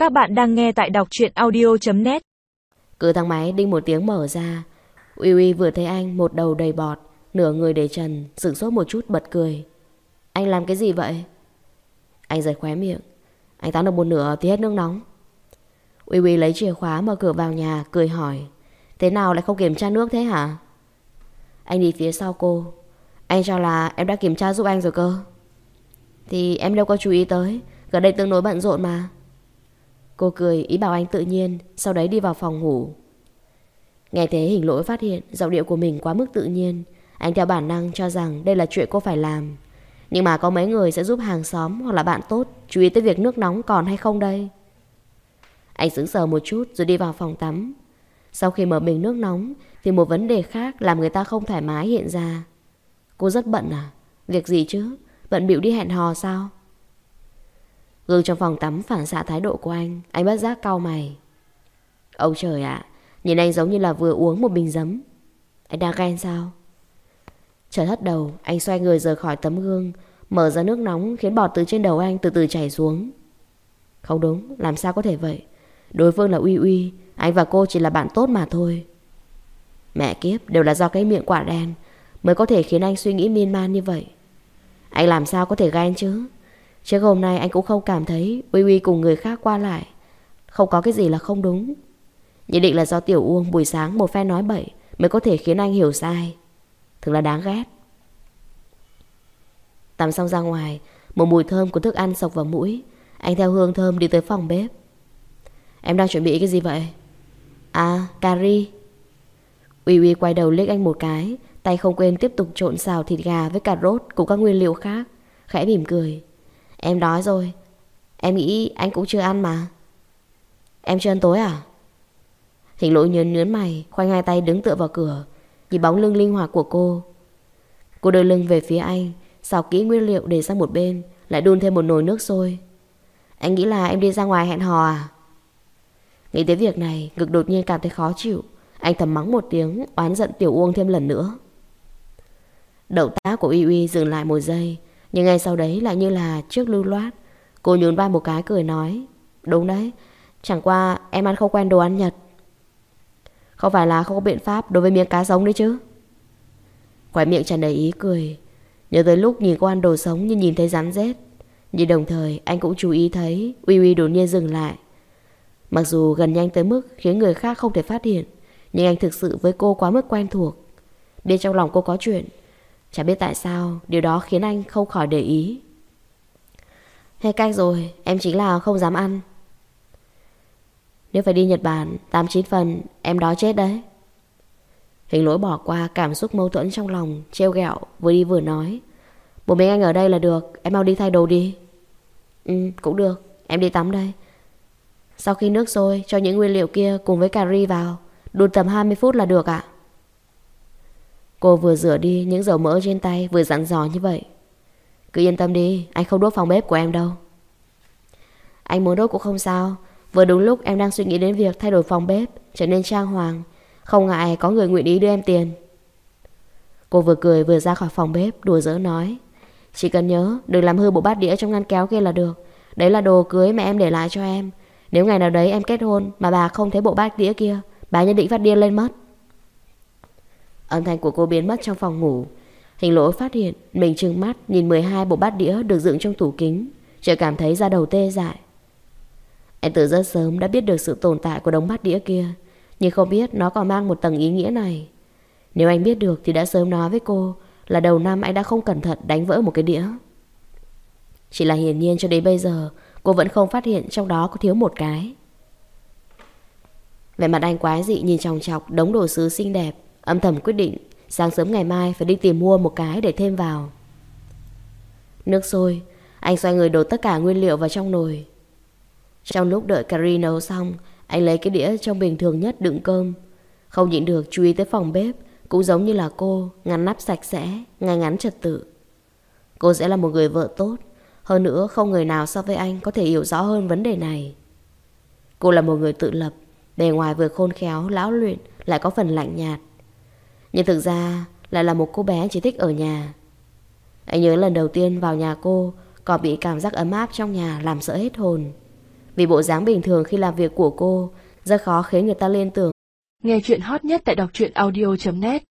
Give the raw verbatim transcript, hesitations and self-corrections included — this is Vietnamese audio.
Các bạn đang nghe tại đọc truyện audio chấm net. Cửa thang máy đinh một tiếng mở ra. Uy Uy vừa thấy anh, một đầu đầy bọt, nửa người để trần, sửng sốt một chút bật cười. Anh làm cái gì vậy? Anh giật khóe miệng. Anh tán được một nửa thì hết nước nóng. Uy Uy lấy chìa khóa mở cửa vào nhà, cười hỏi. Thế nào lại không kiểm tra nước thế hả? Anh đi phía sau cô. Anh cho là em đã kiểm tra giúp anh rồi cơ. Thì em đâu có chú ý tới, gần đây tương đối bận rộn mà. Cô cười ý bảo anh tự nhiên, sau đấy đi vào phòng ngủ. Nghe thế Hình Lỗi phát hiện giọng điệu của mình quá mức tự nhiên. Anh theo bản năng cho rằng đây là chuyện cô phải làm. Nhưng mà có mấy người sẽ giúp hàng xóm hoặc là bạn tốt chú ý tới việc nước nóng còn hay không đây? Anh sững sờ một chút rồi đi vào phòng tắm. Sau khi mở bình nước nóng thì một vấn đề khác làm người ta không thoải mái hiện ra. Cô rất bận à? Việc gì chứ? Bận bịu đi hẹn hò sao? Gương trong phòng tắm phản xạ thái độ của anh. Anh bất giác cau mày. Ôi trời ạ, nhìn anh giống như là vừa uống một bình giấm. Anh đang ghen sao? Chợt hất đầu, anh xoay người rời khỏi tấm gương, mở ra nước nóng khiến bọt từ trên đầu anh từ từ chảy xuống. Không đúng, làm sao có thể vậy? Đối phương là Uy Uy, anh và cô chỉ là bạn tốt mà thôi. Mẹ kiếp, đều là do cái miệng quả đen mới có thể khiến anh suy nghĩ miên man như vậy. Anh làm sao có thể ghen chứ? Trước hôm nay anh cũng không cảm thấy Uy Uy cùng người khác qua lại không có cái gì là không đúng. Nhất định là do Tiểu Uông buổi sáng một phen nói bậy mới có thể khiến anh hiểu sai. Thực là đáng ghét. Tắm xong ra ngoài, một mùi thơm của thức ăn xộc vào mũi. Anh theo hương thơm đi tới phòng bếp. Em đang chuẩn bị cái gì vậy? À, cà ri. Uy Uy quay đầu liếc anh một cái, tay không quên tiếp tục trộn xào thịt gà với cà rốt cùng các nguyên liệu khác, khẽ mỉm cười. Em đói rồi. Em nghĩ anh cũng chưa ăn mà. Em chưa ăn tối à? Hình Lỗi nhớn nhớn mày, khoanh hai tay đứng tựa vào cửa, nhìn bóng lưng linh hoạt của cô. Cô đưa lưng về phía anh, xào kỹ nguyên liệu để sang một bên, lại đun thêm một nồi nước sôi. Anh nghĩ là em đi ra ngoài hẹn hò à? Nghĩ tới việc này, ngực đột nhiên cảm thấy khó chịu. Anh thầm mắng một tiếng, oán giận Tiểu Uông thêm lần nữa. Động tác của Uy Uy dừng lại một giây, nhưng ngay sau đấy lại như là trước lưu loát. Cô nhún vai một cái cười nói. Đúng đấy, chẳng qua em ăn không quen đồ ăn Nhật. Không phải là không có biện pháp đối với miếng cá sống đấy chứ? Khóe miệng tràn đầy ý cười. Nhớ tới lúc nhìn cô ăn đồ sống như nhìn thấy rắn rết. Nhưng đồng thời anh cũng chú ý thấy Uy Uy đột nhiên dừng lại. Mặc dù gần nhanh tới mức khiến người khác không thể phát hiện, nhưng anh thực sự với cô quá mức quen thuộc. Biết trong lòng cô có chuyện. Chả biết tại sao điều đó khiến anh không khỏi để ý. Hết cách rồi, em chính là không dám ăn. Nếu phải đi Nhật Bản, tám chín phần em đói chết đấy. Hình Lỗi bỏ qua cảm xúc mâu thuẫn trong lòng, trêu ghẹo, vừa đi vừa nói. Một mình anh ở đây là được, em mau đi thay đồ đi. Ừ, cũng được, em đi tắm đây. Sau khi nước sôi, cho những nguyên liệu kia cùng với cà ri vào, đun tầm hai mươi phút là được ạ. Cô vừa rửa đi những dầu mỡ trên tay, vừa dặn dò như vậy. Cứ yên tâm đi, anh không đốt phòng bếp của em đâu. Anh muốn đốt cũng không sao. Vừa đúng lúc em đang suy nghĩ đến việc thay đổi phòng bếp, trở nên trang hoàng. Không ngại có người nguyện ý đưa em tiền. Cô vừa cười vừa ra khỏi phòng bếp, đùa giỡn nói. Chỉ cần nhớ đừng làm hư bộ bát đĩa trong ngăn kéo kia là được. Đấy là đồ cưới mà em để lại cho em. Nếu ngày nào đấy em kết hôn mà bà không thấy bộ bát đĩa kia, bà nhất định phát điên lên mất. Âm thanh của cô biến mất trong phòng ngủ. Hình Lỗi phát hiện mình trừng mắt nhìn mười hai bộ bát đĩa được dựng trong tủ kính, chợt cảm thấy da đầu tê dại. Em từ rất sớm đã biết được sự tồn tại của đống bát đĩa kia, nhưng không biết nó còn mang một tầng ý nghĩa này. Nếu anh biết được thì đã sớm nói với cô là đầu năm anh đã không cẩn thận đánh vỡ một cái đĩa. Chỉ là hiển nhiên cho đến bây giờ cô vẫn không phát hiện trong đó có thiếu một cái. Vẻ mặt anh quái dị nhìn chòng chọc đống đồ sứ xinh đẹp, âm thầm quyết định sáng sớm ngày mai phải đi tìm mua một cái để thêm vào. Nước sôi, anh xoay người đổ tất cả nguyên liệu vào trong nồi. Trong lúc đợi cà ri nấu xong, anh lấy cái đĩa trong bình thường nhất đựng cơm. Không nhịn được chú ý tới phòng bếp, cũng giống như là cô, ngăn nắp sạch sẽ, ngay ngắn trật tự. Cô sẽ là một người vợ tốt. Hơn nữa không người nào so với anh có thể hiểu rõ hơn vấn đề này. Cô là một người tự lập, bề ngoài vừa khôn khéo, lão luyện, lại có phần lạnh nhạt. Nhưng thực ra lại là một cô bé chỉ thích ở nhà. Anh nhớ lần đầu tiên vào nhà cô còn bị cảm giác ấm áp trong nhà làm sợ hết hồn. Vì bộ dáng bình thường khi làm việc của cô rất khó khiến người ta liên tưởng. Nghe chuyện hot nhất tại đọc truyện audio chấm net.